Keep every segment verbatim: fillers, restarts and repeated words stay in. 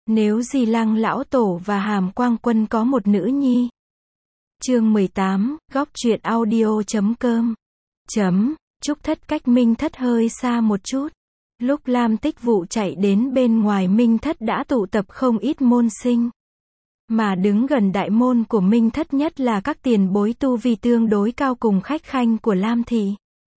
Nếu Di Lăng lão tổ và Hàm Quang Quân có một nữ nhi. Chương mười tám, góc truyện audio chấm com. Chấm, Trúc Thất cách Minh Thất hơi xa một chút. Lúc Lam Tích Vụ chạy đến bên ngoài Minh Thất đã tụ tập không ít môn sinh. Mà đứng gần đại môn của Minh Thất nhất là các tiền bối tu vi tương đối cao cùng khách khanh của Lam Thị.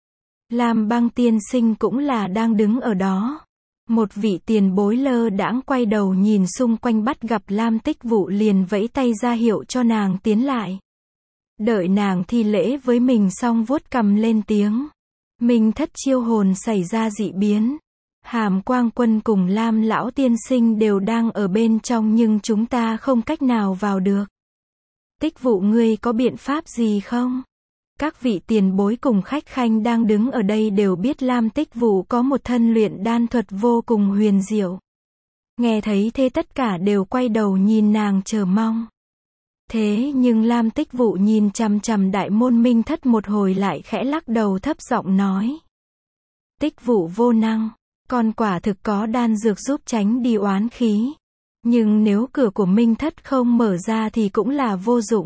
Lam Băng tiên sinh cũng là đang đứng ở đó. Một vị tiền bối lơ đãng quay đầu nhìn xung quanh bắt gặp Lam Tích Vụ liền vẫy tay ra hiệu cho nàng tiến lại. Đợi nàng thi lễ với mình xong vuốt cằm lên tiếng. Minh Thất chiêu hồn xảy ra dị biến. Hàm Quang Quân cùng Lam lão tiên sinh đều đang ở bên trong nhưng chúng ta không cách nào vào được. Tích Vụ ngươi có biện pháp gì không? Các vị tiền bối cùng khách khanh đang đứng ở đây đều biết Lam Tích Vụ có một thân luyện đan thuật vô cùng huyền diệu. Nghe thấy thế tất cả đều quay đầu nhìn nàng chờ mong. Thế nhưng Lam Tích Vụ nhìn chằm chằm đại môn Minh Thất một hồi lại khẽ lắc đầu thấp giọng nói. Tích Vụ vô năng, con quả thực có đan dược giúp tránh đi oán khí. Nhưng nếu cửa của Minh Thất không mở ra thì cũng là vô dụng.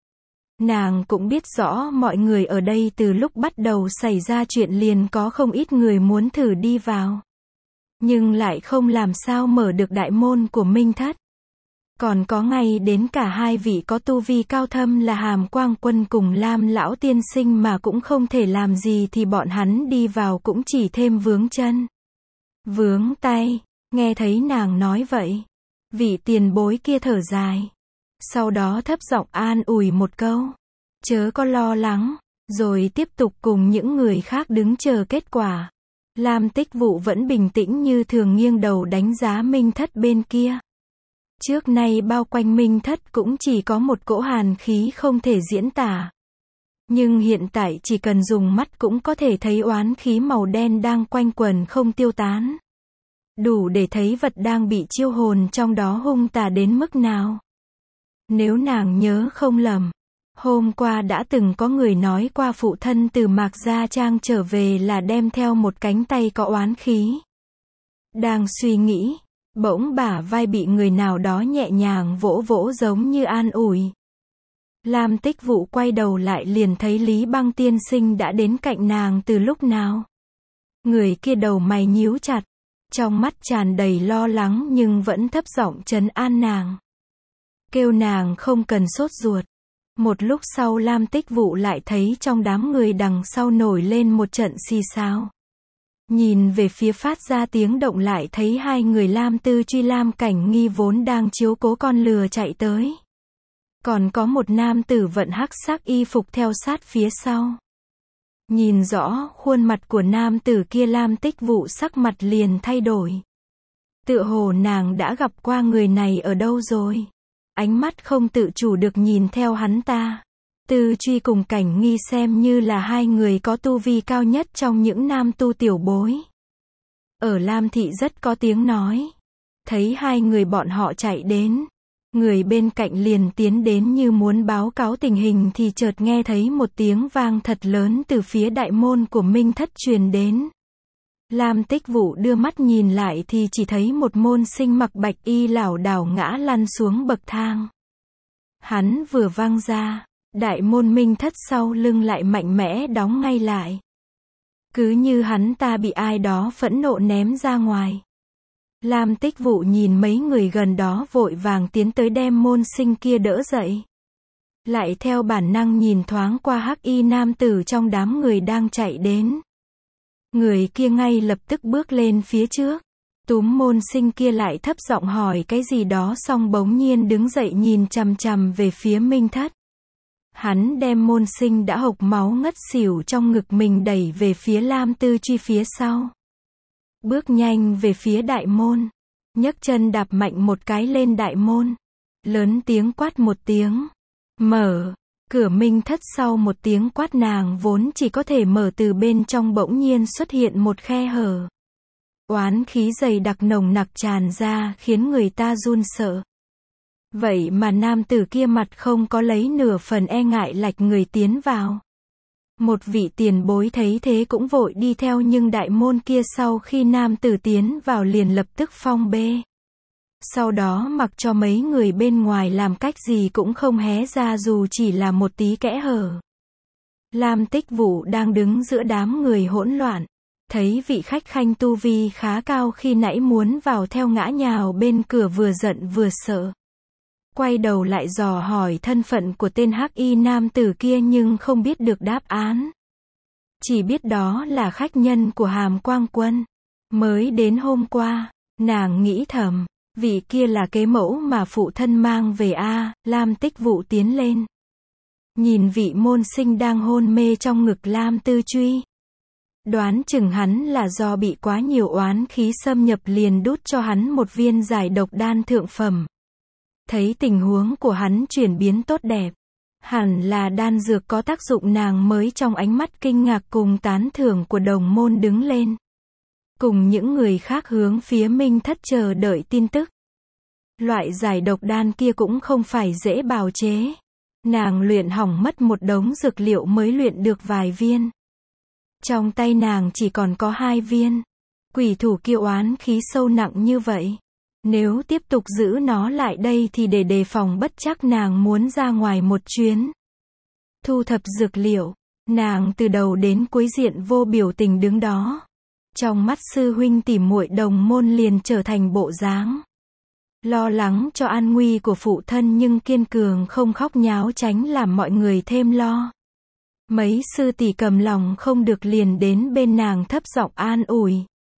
Nàng cũng biết rõ mọi người ở đây từ lúc bắt đầu xảy ra chuyện liền có không ít người muốn thử đi vào. Nhưng lại không làm sao mở được đại môn của Minh Thất. Còn có ngay đến cả hai vị có tu vi cao thâm là Hàm Quang Quân cùng Lam lão tiên sinh mà cũng không thể làm gì thì bọn hắn đi vào cũng chỉ thêm vướng chân. Vướng tay, nghe thấy nàng nói vậy. Vị tiền bối kia thở dài. Sau đó thấp giọng an ủi một câu. Chớ có lo lắng, rồi tiếp tục cùng những người khác đứng chờ kết quả. Lam Tích Vụ vẫn bình tĩnh như thường nghiêng đầu đánh giá Minh Thất bên kia. Trước nay bao quanh Minh Thất cũng chỉ có một cỗ hàn khí không thể diễn tả. Nhưng hiện tại chỉ cần dùng mắt cũng có thể thấy oán khí màu đen đang quanh quẩn không tiêu tán. Đủ để thấy vật đang bị chiêu hồn trong đó hung tà đến mức nào. Nếu nàng nhớ không lầm, hôm qua đã từng có người nói qua phụ thân từ Mạc Gia Trang trở về là đem theo một cánh tay có oán khí. Đang suy nghĩ, bỗng bả vai bị người nào đó nhẹ nhàng vỗ vỗ giống như an ủi. Lam Tích Vụ quay đầu lại liền thấy Lý Băng tiên sinh đã đến cạnh nàng từ lúc nào. Người kia đầu mày nhíu chặt, trong mắt tràn đầy lo lắng nhưng vẫn thấp giọng trấn an nàng. Kêu nàng không cần sốt ruột. Một lúc sau Lam Tích Vụ lại thấy trong đám người đằng sau nổi lên một trận xì xào. Nhìn về phía phát ra tiếng động lại thấy hai người Lam Tư Truy Lam Cảnh Nghi vốn đang chiếu cố con lừa chạy tới. Còn có một nam tử vận hắc sắc y phục theo sát phía sau. Nhìn rõ khuôn mặt của nam tử kia Lam Tích Vụ sắc mặt liền thay đổi. Tựa hồ nàng đã gặp qua người này ở đâu rồi. Ánh mắt không tự chủ được nhìn theo hắn ta. Tư Truy cùng Cảnh Nghi xem như là hai người có tu vi cao nhất trong những nam tu tiểu bối. Ở Lam Thị rất có tiếng nói. Thấy hai người bọn họ chạy đến. Người bên cạnh liền tiến đến như muốn báo cáo tình hình thì chợt nghe thấy một tiếng vang thật lớn từ phía đại môn của Minh Thất truyền đến. Lam Tích Vụ đưa mắt nhìn lại thì chỉ thấy một môn sinh mặc bạch y lảo đảo ngã lăn xuống bậc thang. Hắn vừa văng ra, đại môn Minh Thất sau lưng lại mạnh mẽ đóng ngay lại. Cứ như hắn ta bị ai đó phẫn nộ ném ra ngoài. Lam Tích Vụ nhìn mấy người gần đó vội vàng tiến tới đem môn sinh kia đỡ dậy. Lại theo bản năng nhìn thoáng qua hắc y nam tử trong đám người đang chạy đến. Người kia ngay lập tức bước lên phía trước. Túm môn sinh kia lại thấp giọng hỏi cái gì đó xong bỗng nhiên đứng dậy nhìn chằm chằm về phía Minh Thất. Hắn đem môn sinh đã hộc máu ngất xỉu trong ngực mình đẩy về phía Lam Tư Truy phía sau. Bước nhanh về phía đại môn. Nhấc chân đạp mạnh một cái lên đại môn. Lớn tiếng quát một tiếng. Mở. Cửa Minh Thất sau một tiếng quát nàng vốn chỉ có thể mở từ bên trong bỗng nhiên xuất hiện một khe hở. Oán khí dày đặc nồng nặc tràn ra khiến người ta run sợ. Vậy mà nam tử kia mặt không có lấy nửa phần e ngại lạch người tiến vào. Một vị tiền bối thấy thế cũng vội đi theo nhưng đại môn kia sau khi nam tử tiến vào liền lập tức phong bê. Sau đó mặc cho mấy người bên ngoài làm cách gì cũng không hé ra dù chỉ là một tí kẽ hở. Lam Tích Vũ đang đứng giữa đám người hỗn loạn, thấy vị khách khanh tu vi khá cao khi nãy muốn vào theo ngã nhào bên cửa vừa giận vừa sợ. Quay đầu lại dò hỏi thân phận của tên hắc y nam tử kia nhưng không biết được đáp án. Chỉ biết đó là khách nhân của Hàm Quang Quân. Mới đến hôm qua, nàng nghĩ thầm, vị kia là kế mẫu mà phụ thân mang về a. Lam Tích Vũ tiến lên. Nhìn vị môn sinh đang hôn mê trong ngực Lam Tư Truy. Đoán chừng hắn là do bị quá nhiều oán khí xâm nhập liền đút cho hắn một viên giải độc đan thượng phẩm. Thấy tình huống của hắn chuyển biến tốt đẹp. Hẳn là đan dược có tác dụng, nàng mới trong ánh mắt kinh ngạc cùng tán thưởng của đồng môn đứng lên. Cùng những người khác hướng phía Minh Thất chờ đợi tin tức. Loại giải độc đan kia cũng không phải dễ bào chế. Nàng luyện hỏng mất một đống dược liệu mới luyện được vài viên. Trong tay nàng chỉ còn có hai viên. Quỷ thủ kia oán khí sâu nặng như vậy. Nếu tiếp tục giữ nó lại đây thì để đề phòng bất trắc nàng muốn ra ngoài một chuyến. Thu thập dược liệu. Nàng từ đầu đến cuối diện vô biểu tình đứng đó. Trong mắt sư huynh tỉ muội đồng môn liền trở thành bộ dáng. Lo lắng cho an nguy của phụ thân nhưng kiên cường không khóc nháo tránh làm mọi người thêm lo. Mấy sư tỷ cầm lòng không được liền đến bên nàng thấp giọng an ủi.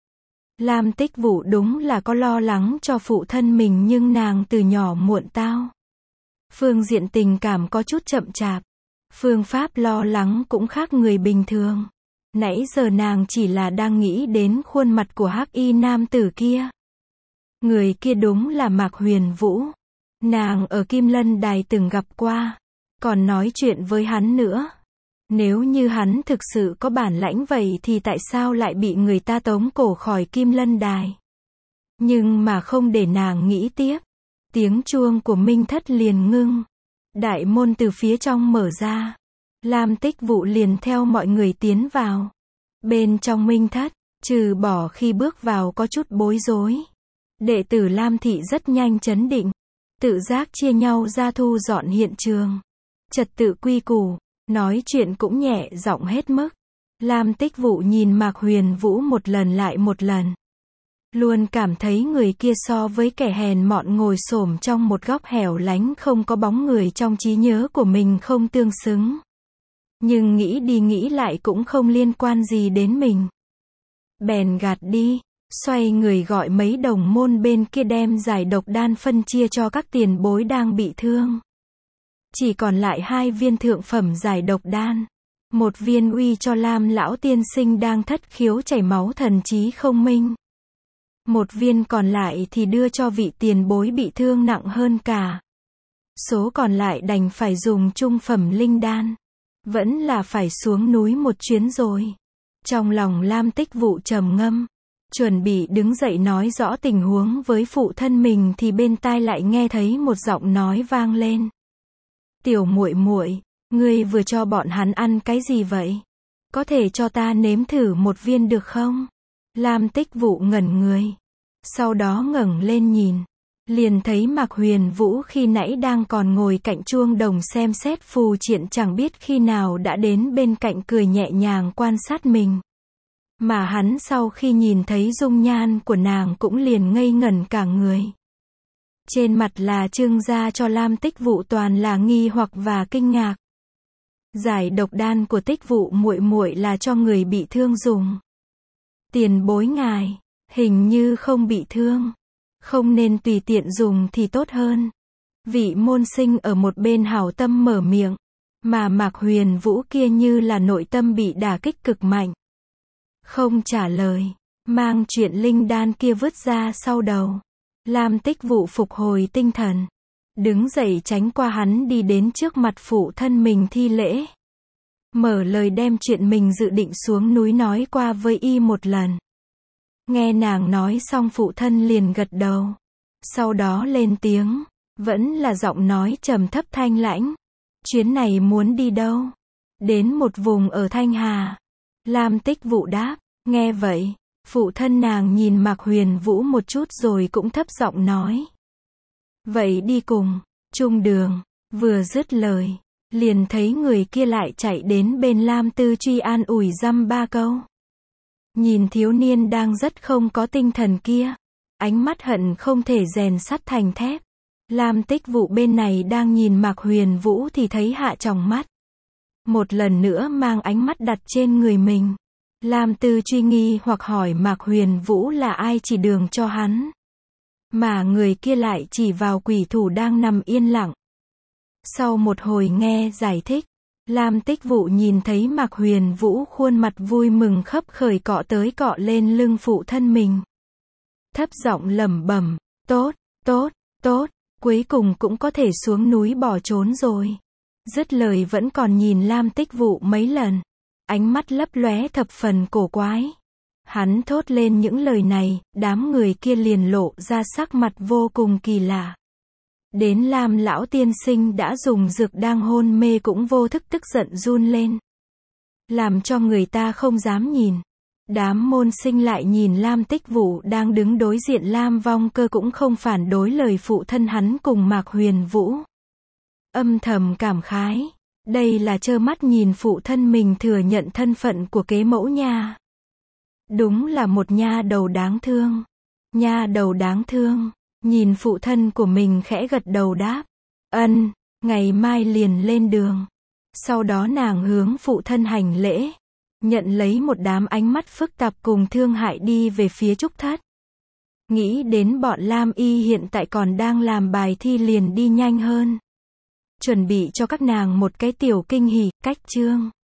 Lam Tích Vũ đúng là có lo lắng cho phụ thân mình nhưng nàng từ nhỏ muộn tao. Phương diện tình cảm có chút chậm chạp. Phương pháp lo lắng cũng khác người bình thường. Nãy giờ nàng chỉ là đang nghĩ đến khuôn mặt của hắc y nam tử kia. Người kia đúng là Mạc Huyền Vũ. Nàng ở Kim Lân Đài từng gặp qua. Còn nói chuyện với hắn nữa. Nếu như hắn thực sự có bản lãnh vậy thì tại sao lại bị người ta tống cổ khỏi Kim Lân Đài? Nhưng mà không để nàng nghĩ tiếp. Tiếng chuông của Minh Thất liền ngưng. Đại môn từ phía trong mở ra. Lam Tích Vũ liền theo mọi người tiến vào. Bên trong Minh Thất, trừ bỏ khi bước vào có chút bối rối. Đệ tử Lam Thị rất nhanh trấn định. Tự giác chia nhau ra thu dọn hiện trường. Trật tự quy củ. Nói chuyện cũng nhẹ giọng hết mức. Lam Tích Vũ nhìn Mạc Huyền Vũ một lần lại một lần. Luôn cảm thấy người kia so với kẻ hèn mọn ngồi xổm trong một góc hẻo lánh không có bóng người trong trí nhớ của mình không tương xứng. Nhưng nghĩ đi nghĩ lại cũng không liên quan gì đến mình. Bèn gạt đi, xoay người gọi mấy đồng môn bên kia đem giải độc đan phân chia cho các tiền bối đang bị thương. Chỉ còn lại hai viên thượng phẩm giải độc đan. Một viên uy cho Lam lão tiên sinh đang thất khiếu chảy máu thần trí không minh. Một viên còn lại thì đưa cho vị tiền bối bị thương nặng hơn cả. Số còn lại đành phải dùng trung phẩm linh đan. Vẫn là phải xuống núi một chuyến rồi. Trong lòng Lam Tích Vũ trầm ngâm. Chuẩn bị đứng dậy nói rõ tình huống với phụ thân mình thì bên tai lại nghe thấy một giọng nói vang lên. Tiểu muội muội, ngươi vừa cho bọn hắn ăn cái gì vậy? Có thể cho ta nếm thử một viên được không? Lam Tích Vũ ngẩn người. Sau đó ngẩng lên nhìn. Liền thấy Mạc Huyền Vũ khi nãy đang còn ngồi cạnh chuông đồng xem xét phù triện chẳng biết khi nào đã đến bên cạnh cười nhẹ nhàng quan sát mình. Mà hắn sau khi nhìn thấy dung nhan của nàng cũng liền ngây ngẩn cả người. Trên mặt là trương ra cho Lam Tích Vũ toàn là nghi hoặc và kinh ngạc. Giải độc đan của Tích Vũ muội muội là cho người bị thương dùng. Tiền bối ngài, hình như không bị thương. Không nên tùy tiện dùng thì tốt hơn. Vị môn sinh ở một bên hảo tâm mở miệng. Mà Mạc Huyền Vũ kia như là nội tâm bị đả kích cực mạnh. Không trả lời. Mang chuyện linh đan kia vứt ra sau đầu. Lam Tích Vũ phục hồi tinh thần. Đứng dậy tránh qua hắn đi đến trước mặt phụ thân mình thi lễ. Mở lời đem chuyện mình dự định xuống núi nói qua với y một lần. Nghe nàng nói xong phụ thân liền gật đầu. Sau đó lên tiếng. Vẫn là giọng nói trầm thấp thanh lãnh. Chuyến này muốn đi đâu? Đến một vùng ở Thanh Hà. Lam Tích Vũ đáp. Nghe vậy. Phụ thân nàng nhìn Mạc Huyền Vũ một chút rồi cũng thấp giọng nói. Vậy đi cùng, chung đường, vừa dứt lời, liền thấy người kia lại chạy đến bên Lam Tư Truy an ủi dăm ba câu. Nhìn thiếu niên đang rất không có tinh thần kia, ánh mắt hận không thể rèn sắt thành thép. Lam Tích Vụ bên này đang nhìn Mạc Huyền Vũ thì thấy hạ tròng mắt. Một lần nữa mang ánh mắt đặt trên người mình. Lam Tư Truy nghi hoặc hỏi Mạc Huyền Vũ là ai chỉ đường cho hắn. Mà người kia lại chỉ vào quỷ thủ đang nằm yên lặng. Sau một hồi nghe giải thích, Lam Tích Vụ nhìn thấy Mạc Huyền Vũ khuôn mặt vui mừng khấp khởi cọ tới cọ lên lưng phụ thân mình. Thấp giọng lẩm bẩm, tốt, tốt, tốt, cuối cùng cũng có thể xuống núi bỏ trốn rồi. Dứt lời vẫn còn nhìn Lam Tích Vụ mấy lần. Ánh mắt lấp lóe thập phần cổ quái. Hắn thốt lên những lời này, đám người kia liền lộ ra sắc mặt vô cùng kỳ lạ. Đến Lam lão tiên sinh đã dùng dược đang hôn mê cũng vô thức tức giận run lên. Làm cho người ta không dám nhìn. Đám môn sinh lại nhìn Lam Tích Vụ đang đứng đối diện Lam Vong Cơ cũng không phản đối lời phụ thân hắn cùng Mạc Huyền Vũ. Âm thầm cảm khái. Đây là trơ mắt nhìn phụ thân mình thừa nhận thân phận của kế mẫu nha. Đúng là một nha đầu đáng thương. Nha đầu đáng thương. Nhìn phụ thân của mình khẽ gật đầu đáp. Ân, ngày mai liền lên đường. Sau đó nàng hướng phụ thân hành lễ. Nhận lấy một đám ánh mắt phức tạp cùng thương hại đi về phía Trúc Thất. Nghĩ đến bọn Lam Y hiện tại còn đang làm bài thi liền đi nhanh hơn. Chuẩn bị cho các nàng một cái tiểu kinh hỉ, cách chương.